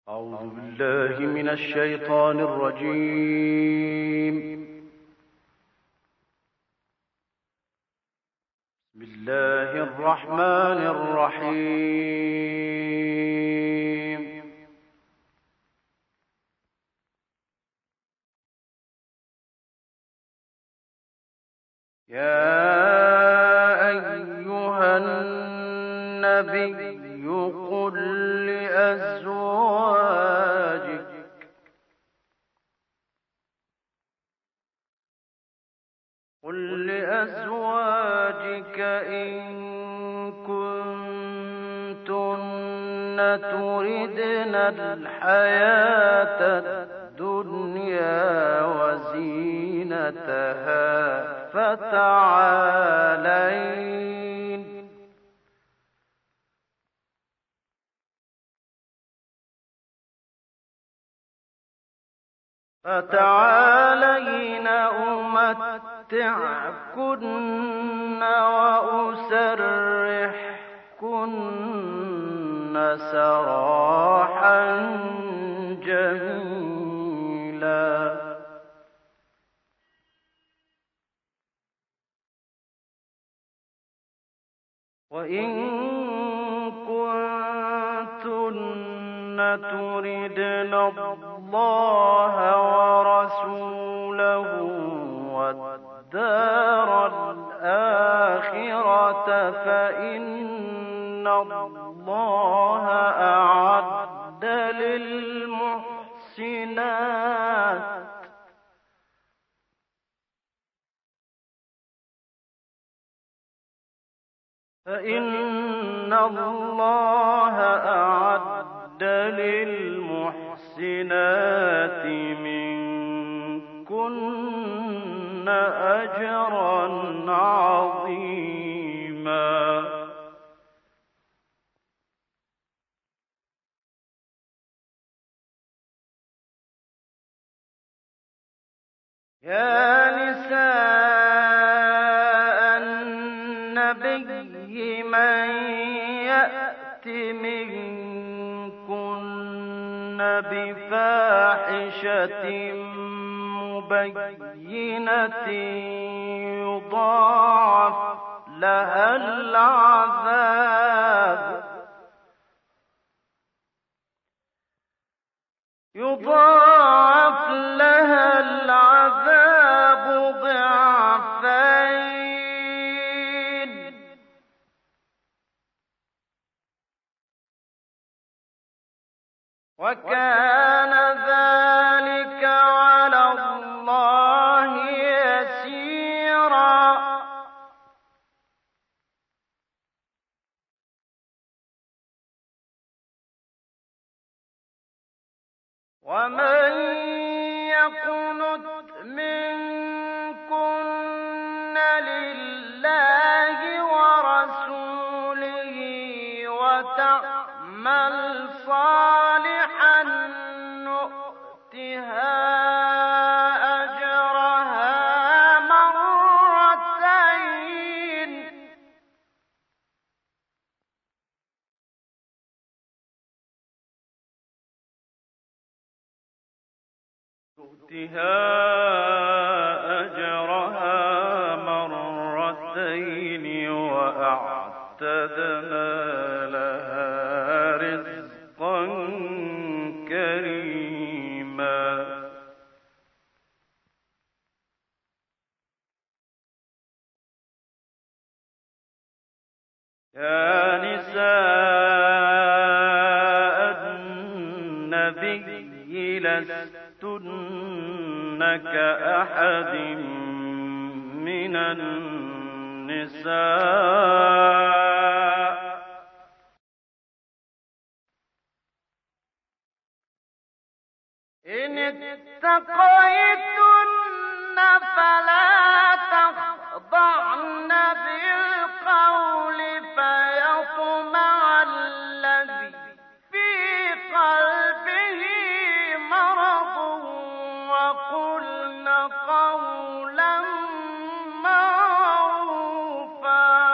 أعوذ بالله من الشيطان الرجيم. بسم الله الرحمن الرحيم. يا أيها النبي قل لأزواجك إن كنتن تردن الحياة الدنيا وزينتها فتعالين أمتعكن وأسرحكن سراحا جميلا. وإن كنتن تردن الله ورسوله والدار الآخرة فإن الله أعد للمحسنات منكن أجرا عظيما. يا نساء النبي من يأت منكن بفاحشة مبينة يضاعف لها العذاب ضعفين، وكان ذلك على الله يسيرا. ومن يقنت منكن لله ورسوله وتعمل صالحا نؤتها أجرها مرتين، وأعتدنا لها رزقا كريما. يا نساء النبي لستن كأحد من النساء إن اتقيتن فلا تخضعن بالقول فيطمع الذي في قلبه مرض وقلن قولا معروفا.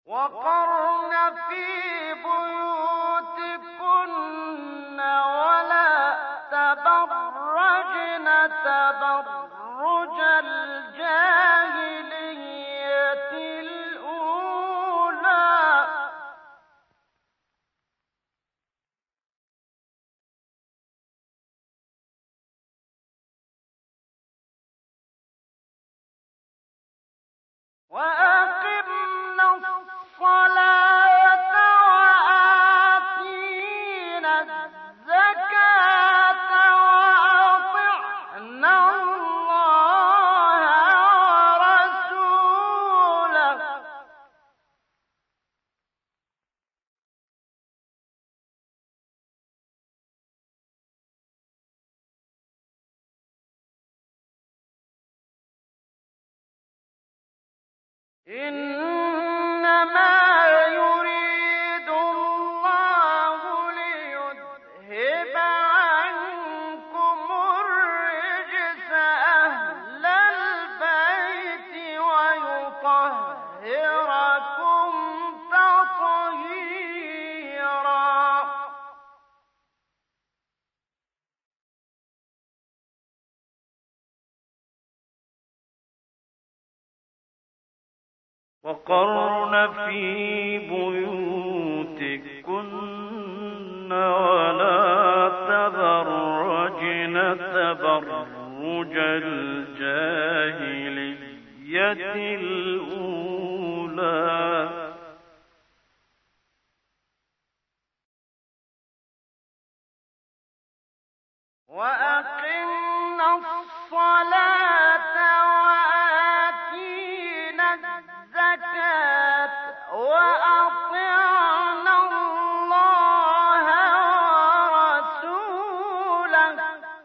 وقرن في بيوتكن ولا تبرجن تبرج الجاهلية الأولى وأقمنا الصلاة وآتينا الزكاة وأطعنا الله ورسوله إنما يريد الله ليذهب عنكم الرجس أهل البيت ويطهركم تطهيرا وقرن في بيوتكن ولا تبرجن تبرج الجاهلية الأولى وأقمنا الصلاة وآتينا الزكاة وأطعنا الله ورسوله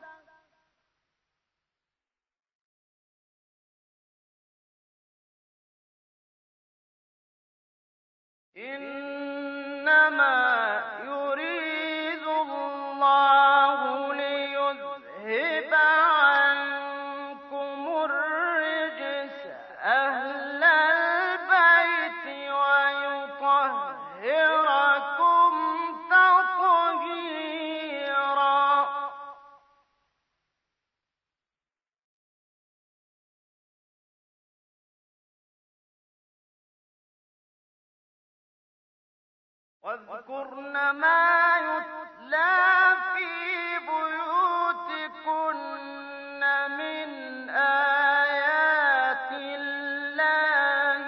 إنما يريد الله ليذهب عنكم الرجس أهل البيت ويطهركم تطهيرا واذكرن ما يتلى في بيوتكن من آيات الله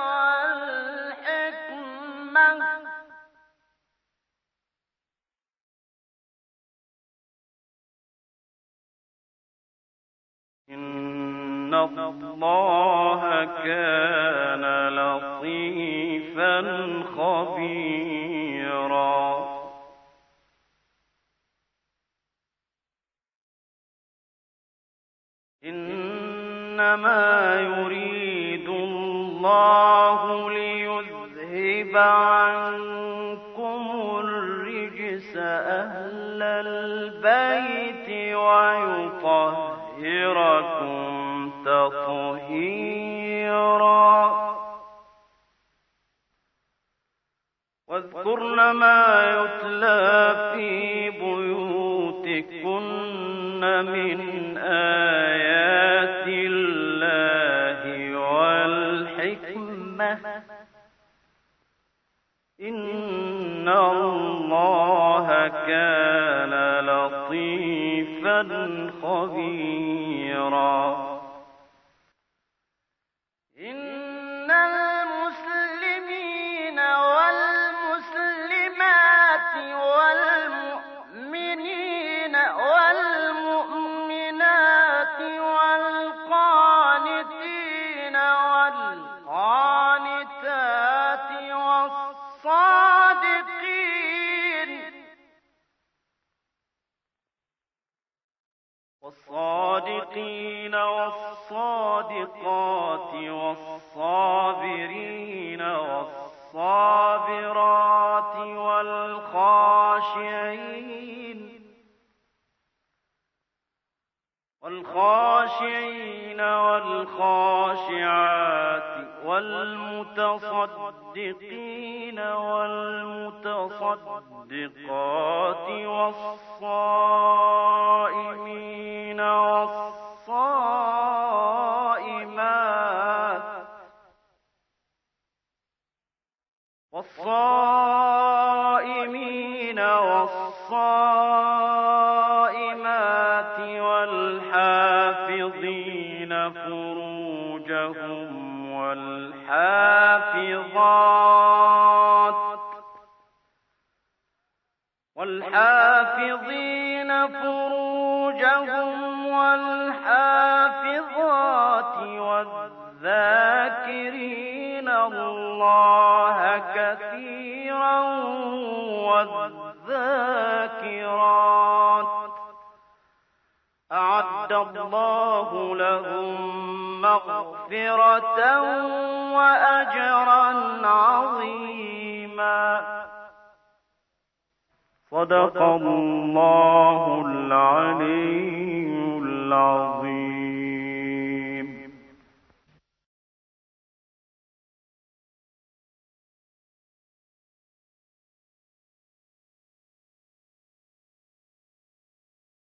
والحكمة إن الله كان لطيفا خبيرا إنما يريد الله ليذهب عنكم الرجس أهل البيت ويطهركم تطهيرا واذكرن ما يتلى في بيوتكن من آيات الله والحكمة إن الله كان لطيفا خبيرا إن المسلمين والمسلمات والمؤمنين والمؤمنات والقانتين والقانتات والصادقين والصادقات والصابرين والصابرات والخاشعين والخاشعين والخاشعات والمتصدقين والمتصدقات والصائمين والصائمات والحافظين فروجهم والحافظات والذاكرين الله كثيرا والذاكرات أعد الله لهم مغفرة وأجرا عظيما. صدق الله